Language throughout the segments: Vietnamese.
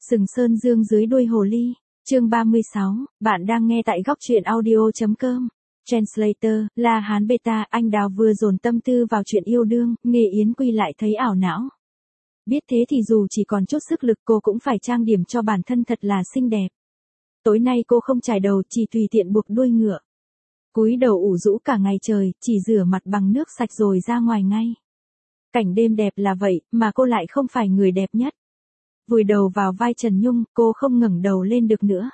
Sừng Sơn Dương dưới đuôi hồ ly, chương 36, bạn đang nghe tại góc truyện audio.com. Translator, La Hán Beta, anh Đào vừa dồn tâm tư vào chuyện yêu đương, Nghê Yến Quy lại thấy ảo não. Biết thế thì dù chỉ còn chút sức lực cô cũng phải trang điểm cho bản thân thật là xinh đẹp. Tối nay cô không chải đầu, chỉ tùy tiện buộc đuôi ngựa. Cúi đầu ủ rũ cả ngày trời, chỉ rửa mặt bằng nước sạch rồi ra ngoài ngay. Cảnh đêm đẹp là vậy, mà cô lại không phải người đẹp nhất. Vùi đầu vào vai Trần Nhung, cô không ngẩng đầu lên được nữa.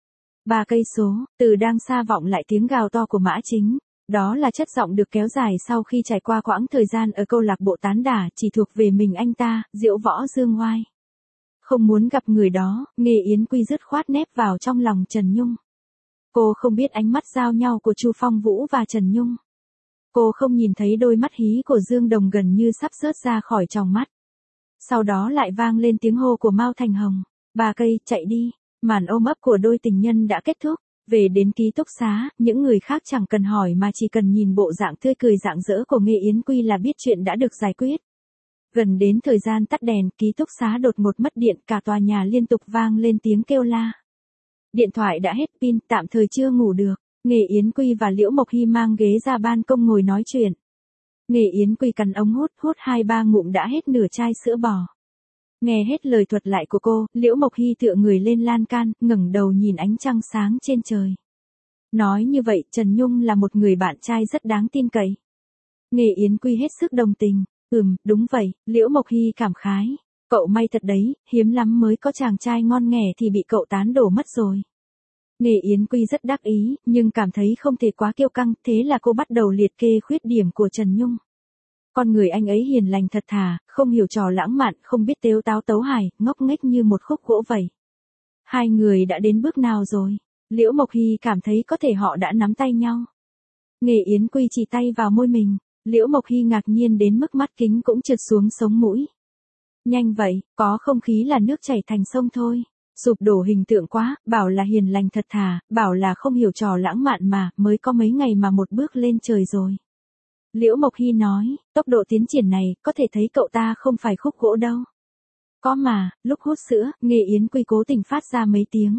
3 cây số, từ đang xa vọng lại tiếng gào to của Mã Chính. Đó là chất giọng được kéo dài sau khi trải qua quãng thời gian ở câu lạc bộ tán đả chỉ thuộc về mình anh ta, Diệu Võ Dương Oai. Không muốn gặp người đó, Nghê Yến Quy dứt khoát nép vào trong lòng Trần Nhung. Cô không biết ánh mắt giao nhau của Chu Phong Vũ và Trần Nhung. Cô không nhìn thấy đôi mắt hí của Dương Đồng gần như sắp rớt ra khỏi tròng mắt. Sau đó lại vang lên tiếng hô của Mao Thành Hồng. 3 cây, chạy đi. Màn ôm ấp của đôi tình nhân đã kết thúc. Về đến ký túc xá, những người khác chẳng cần hỏi mà chỉ cần nhìn bộ dạng tươi cười rạng rỡ của Nghê Yến Quy là biết chuyện đã được giải quyết. Gần đến thời gian tắt đèn, ký túc xá đột ngột mất điện, cả tòa nhà liên tục vang lên tiếng kêu la. Điện thoại đã hết pin, tạm thời chưa ngủ được. Nghê Yến Quy và Liễu Mộc Hy mang ghế ra ban công ngồi nói chuyện. Nghê Yến Quy cắn ống hút 2-3 ngụm đã hết nửa chai sữa bò. Nghe hết lời thuật lại của cô, Liễu Mộc Hy tựa người lên lan can, ngẩng đầu nhìn ánh trăng sáng trên trời. Nói như vậy, Trần Nhung là một người bạn trai rất đáng tin cậy. Nghê Yến Quy hết sức đồng tình. Đúng vậy, Liễu Mộc Hy cảm khái. Cậu may thật đấy, hiếm lắm mới có chàng trai ngon nghẻ thì bị cậu tán đổ mất rồi. Nghê Yến Quy rất đắc ý, nhưng cảm thấy không thể quá kiêu căng, thế là cô bắt đầu liệt kê khuyết điểm của Trần Nhung. Con người anh ấy hiền lành thật thà, không hiểu trò lãng mạn, không biết tếu táo tấu hài, ngốc nghếch như một khúc gỗ vậy. Hai người đã đến bước nào rồi? Liễu Mộc Hy cảm thấy có thể họ đã nắm tay nhau. Nghê Yến Quy chỉ tay vào môi mình, Liễu Mộc Hy ngạc nhiên đến mức mắt kính cũng trượt xuống sống mũi. Nhanh vậy, có không khí là nước chảy thành sông thôi. Sụp đổ hình tượng quá, bảo là hiền lành thật thà, bảo là không hiểu trò lãng mạn mà, mới có mấy ngày mà một bước lên trời rồi. Liễu Mộc Hy nói, tốc độ tiến triển này, có thể thấy cậu ta không phải khúc gỗ đâu. Có mà, lúc hút sữa, Nghê Yến Quy cố tình phát ra mấy tiếng.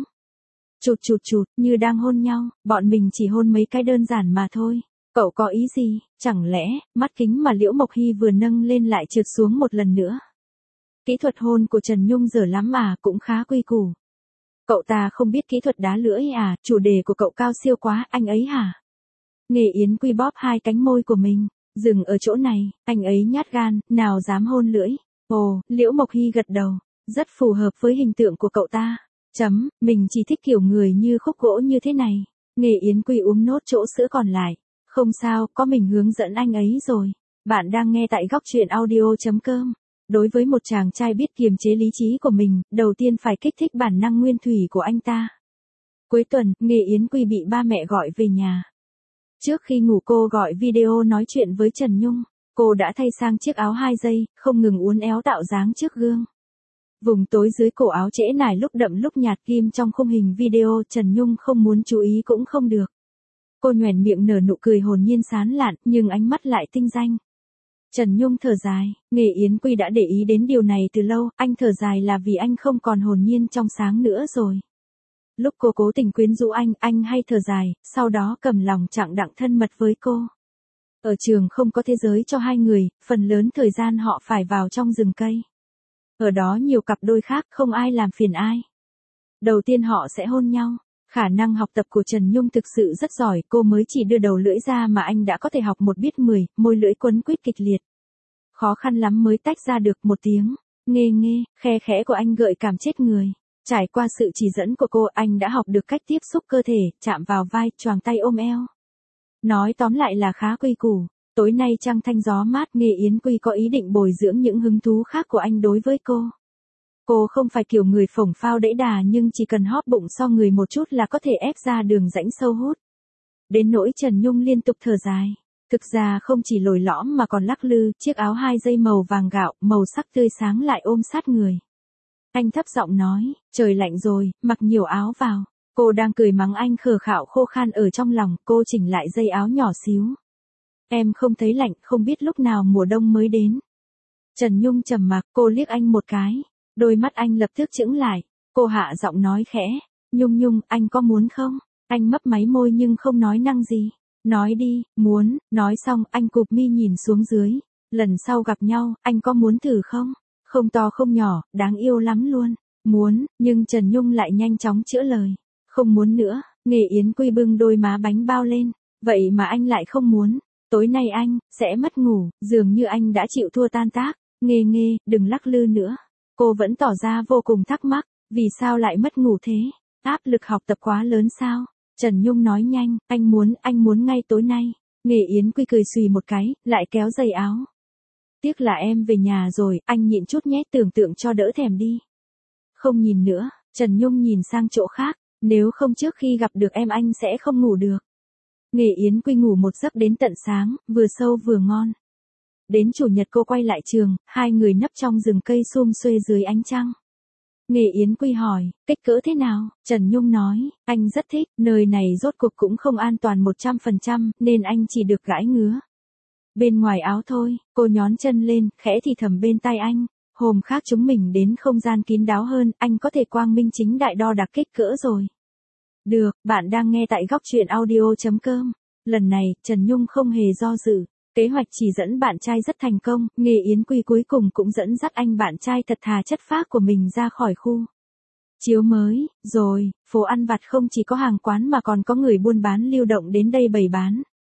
Chụt, như đang hôn nhau, bọn mình chỉ hôn mấy cái đơn giản mà thôi. Cậu có ý gì, chẳng lẽ, mắt kính mà Liễu Mộc Hy vừa nâng lên lại trượt xuống một lần nữa. Kỹ thuật hôn của Trần Nhung dở lắm mà, cũng khá quy củ. Cậu ta không biết kỹ thuật đá lưỡi à, chủ đề của cậu cao siêu quá, anh ấy hả? Nghê Yến Quy bóp 2 cánh môi của mình, dừng ở chỗ này, anh ấy nhát gan, nào dám hôn lưỡi. Ồ, Liễu Mộc Hy gật đầu, rất phù hợp với hình tượng của cậu ta. Mình chỉ thích kiểu người như khúc gỗ như thế này. Nghê Yến Quy uống nốt chỗ sữa còn lại. Không sao, có mình hướng dẫn anh ấy rồi. Bạn đang nghe tại góc truyện audio.com. Đối với một chàng trai biết kiềm chế lý trí của mình, đầu tiên phải kích thích bản năng nguyên thủy của anh ta. Cuối tuần, Nghê Yến Quy bị ba mẹ gọi về nhà. Trước khi ngủ cô gọi video nói chuyện với Trần Nhung. Cô đã thay sang chiếc áo 2 giây, không ngừng uốn éo tạo dáng trước gương. Vùng tối dưới cổ áo trễ nải lúc đậm lúc nhạt kim trong khung hình video, Trần Nhung không muốn chú ý cũng không được. Cô nhoẻn miệng nở nụ cười hồn nhiên sán lạn, nhưng ánh mắt lại tinh danh. Trần Nhung thở dài, Nghê Yến Quy đã để ý đến điều này từ lâu, anh thở dài là vì anh không còn hồn nhiên trong sáng nữa rồi. Lúc cô cố tình quyến rũ anh hay thở dài, sau đó cầm lòng chạng đặng thân mật với cô. Ở trường không có thế giới cho hai người, phần lớn thời gian họ phải vào trong rừng cây. Ở đó nhiều cặp đôi khác, không ai làm phiền ai. Đầu tiên họ sẽ hôn nhau. Khả năng học tập của Trần Nhung thực sự rất giỏi, cô mới chỉ đưa đầu lưỡi ra mà anh đã có thể học 1 biết 10, môi lưỡi quấn quýt kịch liệt. Khó khăn lắm mới tách ra được một tiếng, nghe, khe khẽ của anh gợi cảm chết người. Trải qua sự chỉ dẫn của cô, anh đã học được cách tiếp xúc cơ thể, chạm vào vai, choàng tay ôm eo. Nói tóm lại là khá quy củ. Tối nay trăng thanh gió mát, Nghê Yến Quy có ý định bồi dưỡng những hứng thú khác của anh đối với cô. Cô không phải kiểu người phổng phao đẫy đà nhưng chỉ cần hóp bụng so người một chút là có thể ép ra đường rãnh sâu hút. Đến nỗi Trần Nhung liên tục thở dài. Thực ra không chỉ lồi lõm mà còn lắc lư, chiếc áo 2 giây màu vàng gạo, màu sắc tươi sáng lại ôm sát người. Anh thấp giọng nói, trời lạnh rồi, mặc nhiều áo vào. Cô đang cười mắng anh khờ khạo khô khan ở trong lòng, cô chỉnh lại dây áo nhỏ xíu. Em không thấy lạnh, không biết lúc nào mùa đông mới đến. Trần Nhung trầm mặc, cô liếc anh một cái. Đôi mắt anh lập tức chững lại. Cô hạ giọng nói khẽ, Nhung Nhung, anh có muốn không? Anh mấp máy môi nhưng không nói năng gì. Nói đi, muốn, nói xong anh cụp mi nhìn xuống dưới. Lần sau gặp nhau, anh có muốn thử không? Không to không nhỏ, đáng yêu lắm luôn. Muốn, nhưng Trần Nhung lại nhanh chóng chữa lời. Không muốn nữa, Nghề Yến Quy bưng đôi má bánh bao lên. Vậy mà anh lại không muốn. Tối nay anh, sẽ mất ngủ, dường như anh đã chịu thua tan tác. Nghê nghê, đừng lắc lư nữa. Cô vẫn tỏ ra vô cùng thắc mắc, vì sao lại mất ngủ thế? Áp lực học tập quá lớn sao? Trần Nhung nói nhanh, anh muốn ngay tối nay. Nghề Yến Quy cười xùy một cái, lại kéo giày áo. Tiếc là em về nhà rồi, anh nhịn chút nhé, tưởng tượng cho đỡ thèm đi. Không nhìn nữa, Trần Nhung nhìn sang chỗ khác, nếu không trước khi gặp được em anh sẽ không ngủ được. Nghề Yến Quy ngủ một giấc đến tận sáng, vừa sâu vừa ngon. Đến chủ nhật cô quay lại trường, hai người nấp trong rừng cây sum xuê dưới ánh trăng. Nghề Yến Quy hỏi, kích cỡ thế nào? Trần Nhung nói, anh rất thích, nơi này rốt cuộc cũng không an toàn 100%, nên anh chỉ được gãi ngứa. Bên ngoài áo thôi, cô nhón chân lên, khẽ thì thầm bên tai anh. Hôm khác chúng mình đến không gian kín đáo hơn, anh có thể quang minh chính đại đo đạc kích cỡ rồi. Được, bạn đang nghe tại góc truyện audio.com. Lần này, Trần Nhung không hề do dự. Kế hoạch chỉ dẫn bạn trai rất thành công, Nghề Yến Quy cuối cùng cũng dẫn dắt anh bạn trai thật thà chất phác của mình ra khỏi khu chiếu mới, rồi, phố ăn vặt không chỉ có hàng quán mà còn có người buôn bán lưu động đến đây bày bán.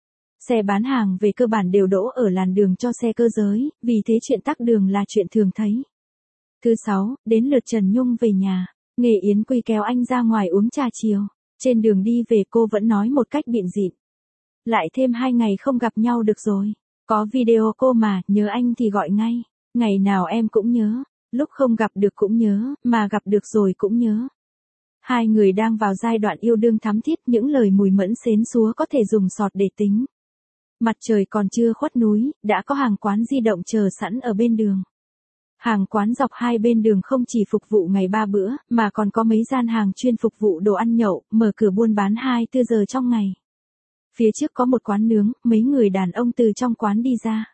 Xe bán hàng về cơ bản đều đỗ ở làn đường cho xe cơ giới, vì thế chuyện tắc đường là chuyện thường thấy. Thứ 6, đến lượt Trần Nhung về nhà, Nghề Yến Quy kéo anh ra ngoài uống trà chiều. Trên đường đi về cô vẫn nói một cách bịn dịn. Lại thêm 2 ngày không gặp nhau được rồi. Có video cô mà, nhớ anh thì gọi ngay. Ngày nào em cũng nhớ, lúc không gặp được cũng nhớ, mà gặp được rồi cũng nhớ. Hai người đang vào giai đoạn yêu đương thắm thiết, những lời mùi mẫn xến xúa có thể dùng sọt để tính. Mặt trời còn chưa khuất núi, đã có hàng quán di động chờ sẵn ở bên đường. Hàng quán dọc hai bên đường không chỉ phục vụ ngày 3 bữa, mà còn có mấy gian hàng chuyên phục vụ đồ ăn nhậu, mở cửa buôn bán 24 giờ trong ngày. Phía trước có một quán nướng, mấy người đàn ông từ trong quán đi ra.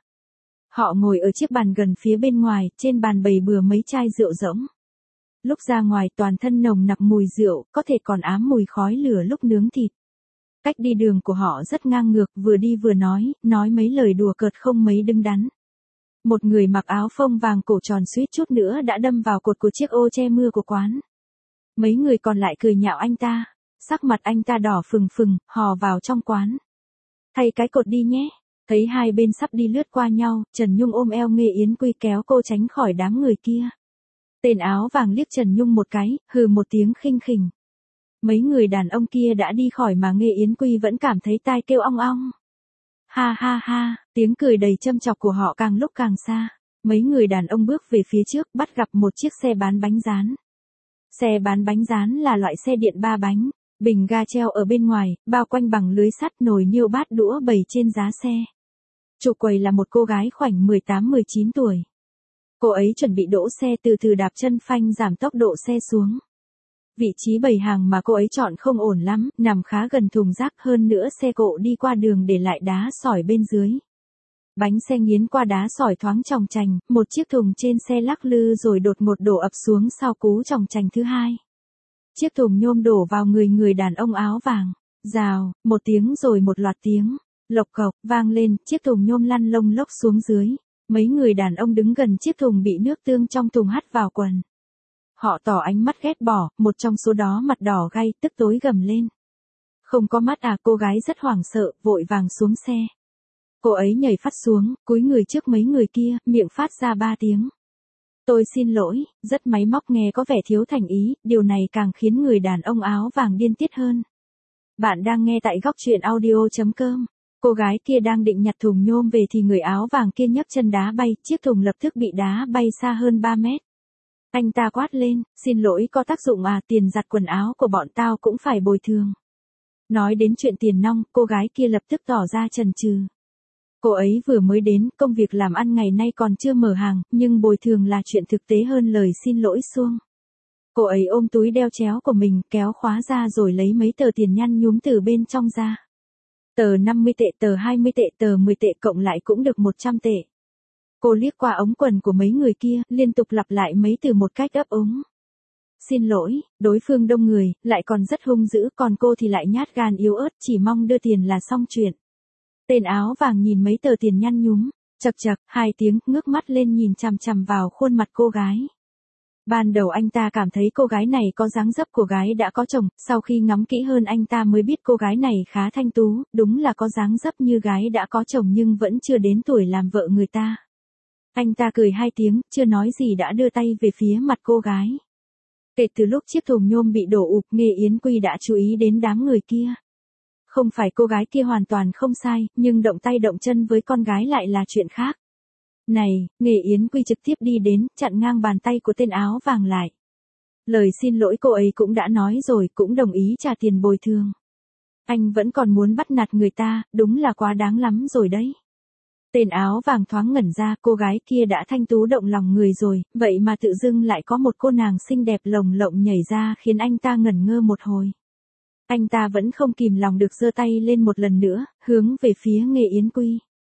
Họ ngồi ở chiếc bàn gần phía bên ngoài, trên bàn bày bừa mấy chai rượu rỗng. Lúc ra ngoài toàn thân nồng nặc mùi rượu, có thể còn ám mùi khói lửa lúc nướng thịt. Cách đi đường của họ rất ngang ngược, vừa đi vừa nói mấy lời đùa cợt không mấy đứng đắn. Một người mặc áo phông vàng cổ tròn suýt chút nữa đã đâm vào cột của chiếc ô che mưa của quán. Mấy người còn lại cười nhạo anh ta, sắc mặt anh ta đỏ phừng phừng, hò vào trong quán. Thay cái cột đi nhé. Thấy hai bên sắp đi lướt qua nhau, Trần Nhung ôm eo Nghề Yến Quy kéo cô tránh khỏi đám người kia. Tên áo vàng liếc Trần Nhung một cái, hừ một tiếng khinh khỉnh. Mấy người đàn ông kia đã đi khỏi mà Nghề Yến Quy vẫn cảm thấy tai kêu ong ong. Ha ha ha, tiếng cười đầy châm chọc của họ càng lúc càng xa. Mấy người đàn ông bước về phía trước bắt gặp một chiếc xe bán bánh rán. Xe bán bánh rán là loại xe điện 3 bánh, bình ga treo ở bên ngoài, bao quanh bằng lưới sắt, nồi niêu bát đũa bày trên giá xe. Chủ quầy là một cô gái khoảnh 18-19 tuổi. Cô ấy chuẩn bị đỗ xe, từ từ đạp chân phanh giảm tốc độ xe xuống. Vị trí bày hàng mà cô ấy chọn không ổn lắm, nằm khá gần thùng rác, hơn nữa xe cộ đi qua đường để lại đá sỏi bên dưới. Bánh xe nghiến qua đá sỏi thoáng chòng chành, một chiếc thùng trên xe lắc lư rồi đột ngột đổ ập xuống sau cú chòng chành thứ hai. Chiếc thùng nhôm đổ vào người đàn ông áo vàng. Rào, một tiếng rồi một loạt tiếng lộc cộc vang lên, chiếc thùng nhôm lăn lông lốc xuống dưới. Mấy người đàn ông đứng gần chiếc thùng bị nước tương trong thùng hắt vào quần. Họ tỏ ánh mắt ghét bỏ, một trong số đó mặt đỏ gay, tức tối gầm lên. Không có mắt à? Cô gái rất hoảng sợ, vội vàng xuống xe. Cô ấy nhảy phắt xuống, cúi người trước mấy người kia, miệng phát ra 3 tiếng. Tôi xin lỗi, rất máy móc nghe có vẻ thiếu thành ý, điều này càng khiến người đàn ông áo vàng điên tiết hơn. Bạn đang nghe tại góc truyện audio.com. Cô gái kia đang định nhặt thùng nhôm về thì người áo vàng kia nhấc chân đá bay, chiếc thùng lập tức bị đá bay xa hơn 3 mét. Anh ta quát lên, xin lỗi có tác dụng à, tiền giặt quần áo của bọn tao cũng phải bồi thường. Nói đến chuyện tiền nong, cô gái kia lập tức tỏ ra chần chừ. Cô ấy vừa mới đến, công việc làm ăn ngày nay còn chưa mở hàng, nhưng bồi thường là chuyện thực tế hơn lời xin lỗi suông. Cô ấy ôm túi đeo chéo của mình, kéo khóa ra rồi lấy mấy tờ tiền nhăn nhúm từ bên trong ra. Tờ 50 tệ, tờ 20 tệ, tờ 10 tệ cộng lại cũng được 100 tệ. Cô liếc qua ống quần của mấy người kia, liên tục lặp lại mấy từ một cách ấp úng. Xin lỗi, đối phương đông người, lại còn rất hung dữ, còn cô thì lại nhát gan yếu ớt, chỉ mong đưa tiền là xong chuyện. Tên áo vàng nhìn mấy tờ tiền nhăn nhúm, chậc chậc, 2 tiếng, ngước mắt lên nhìn chằm chằm vào khuôn mặt cô gái. Ban đầu anh ta cảm thấy cô gái này có dáng dấp của gái đã có chồng, sau khi ngắm kỹ hơn anh ta mới biết cô gái này khá thanh tú, đúng là có dáng dấp như gái đã có chồng nhưng vẫn chưa đến tuổi làm vợ người ta. Anh ta cười 2 tiếng, chưa nói gì đã đưa tay về phía mặt cô gái. Kể từ lúc chiếc thùng nhôm bị đổ ụp, Nghê Yến Quy đã chú ý đến đám người kia. Không phải cô gái kia hoàn toàn không sai, nhưng động tay động chân với con gái lại là chuyện khác. Này, Nghê Yến Quy trực tiếp đi đến, chặn ngang bàn tay của tên áo vàng lại. Lời xin lỗi cô ấy cũng đã nói rồi, cũng đồng ý trả tiền bồi thường. Anh vẫn còn muốn bắt nạt người ta, đúng là quá đáng lắm rồi đấy. Tên áo vàng thoáng ngẩn ra, cô gái kia đã thanh tú động lòng người rồi, vậy mà tự dưng lại có một cô nàng xinh đẹp lồng lộng nhảy ra khiến anh ta ngẩn ngơ một hồi. Anh ta vẫn không kìm lòng được giơ tay lên một lần nữa, hướng về phía Nghê Yến Quy.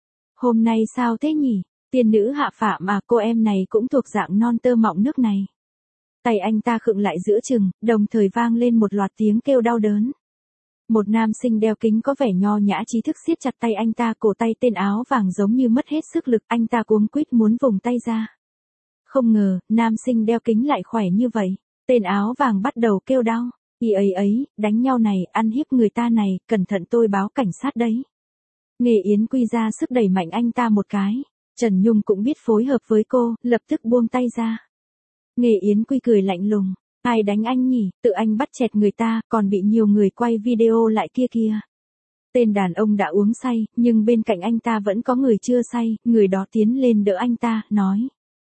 Hôm nay sao thế nhỉ? Tiên nữ hạ phàm mà, cô em này cũng thuộc dạng non tơ mọng nước này. Tay anh ta khựng lại giữa chừng, đồng thời vang lên một loạt tiếng kêu đau đớn. Một nam sinh đeo kính có vẻ nho nhã trí thức siết chặt tay anh ta, cổ tay tên áo vàng giống như mất hết sức lực, anh ta cuống quýt muốn vùng tay ra. Không ngờ, nam sinh đeo kính lại khỏe như vậy, tên áo vàng bắt đầu kêu đau. Ấy, đánh nhau này, ăn hiếp người ta này, cẩn thận tôi báo cảnh sát đấy. Nghê Yến Quy ra sức đẩy mạnh anh ta một cái. Trần Nhung cũng biết phối hợp với cô, lập tức buông tay ra. Nghê Yến Quy cười lạnh lùng. Ai đánh anh nhỉ, tự anh bắt chẹt người ta, còn bị nhiều người quay video lại kia kìa. Tên đàn ông đã uống say, nhưng bên cạnh anh ta vẫn có người chưa say, người đó tiến lên đỡ anh ta, nói.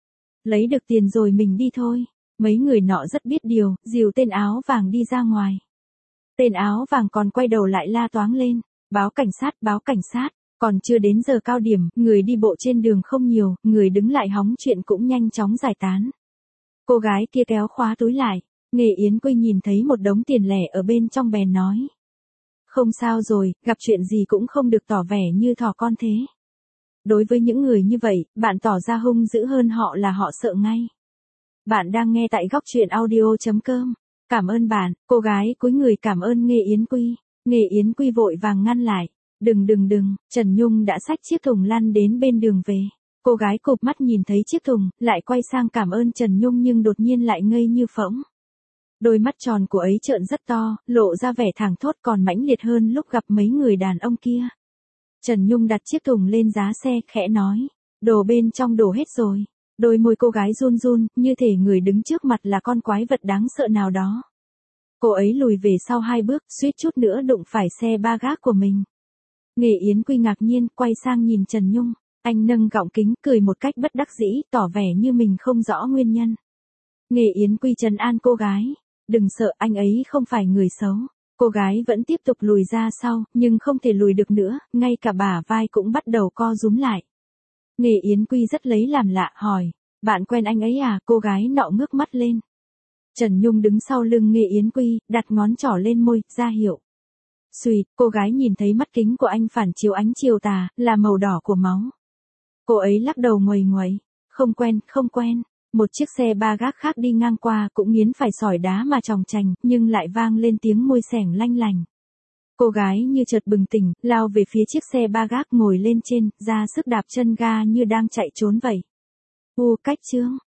Lấy được tiền rồi mình đi thôi. Mấy người nọ rất biết điều, dìu tên áo vàng đi ra ngoài. Tên áo vàng còn quay đầu lại la toáng lên. Báo cảnh sát, báo cảnh sát. Còn chưa đến giờ cao điểm, người đi bộ trên đường không nhiều, người đứng lại hóng chuyện cũng nhanh chóng giải tán. Cô gái kia kéo khóa túi lại. Nghê Yến Quy nhìn thấy một đống tiền lẻ ở bên trong bèn nói. Không sao rồi, gặp chuyện gì cũng không được tỏ vẻ như thỏ con thế. Đối với những người như vậy, bạn tỏ ra hung dữ hơn họ là họ sợ ngay. Bạn đang nghe tại góc truyện audio.com. Cảm ơn bạn, cô gái cúi người cảm ơn Nghê Yến Quy. Nghê Yến Quy vội vàng ngăn lại. Đừng, Trần Nhung đã xách chiếc thùng lăn đến bên đường về. Cô gái cụp mắt nhìn thấy chiếc thùng, lại quay sang cảm ơn Trần Nhung nhưng đột nhiên lại ngây như phỗng. Đôi mắt tròn của ấy trợn rất to, lộ ra vẻ thảng thốt còn mãnh liệt hơn lúc gặp mấy người đàn ông kia. Trần Nhung đặt chiếc thùng lên giá xe, khẽ nói. Đồ bên trong đổ hết rồi. Đôi môi cô gái run run, như thể người đứng trước mặt là con quái vật đáng sợ nào đó. Cô ấy lùi về sau 2 bước, suýt chút nữa đụng phải xe ba gác của mình. Nghê Yến Quy ngạc nhiên, quay sang nhìn Trần Nhung. Anh nâng gọng kính, cười một cách bất đắc dĩ, tỏ vẻ như mình không rõ nguyên nhân. Nghê Yến Quy trấn an cô gái. Đừng sợ, anh ấy không phải người xấu. Cô gái vẫn tiếp tục lùi ra sau, nhưng không thể lùi được nữa, ngay cả bả vai cũng bắt đầu co rúm lại. Nghê Yến Quy rất lấy làm lạ, hỏi. Bạn quen anh ấy à? Cô gái nọ ngước mắt lên. Trần Nhung đứng sau lưng Nghê Yến Quy, đặt ngón trỏ lên môi, ra hiệu. Xùi, cô gái nhìn thấy mắt kính của anh phản chiếu ánh chiều tà, là màu đỏ của máu. Cô ấy lắc đầu nguầy nguậy. Không quen. Một chiếc xe ba gác khác đi ngang qua cũng nghiến phải sỏi đá mà tròng trành, nhưng lại vang lên tiếng môi xẻng lanh lành. Cô gái như chợt bừng tỉnh, lao về phía chiếc xe ba gác ngồi lên trên, ra sức đạp chân ga như đang chạy trốn vậy. Cách chương.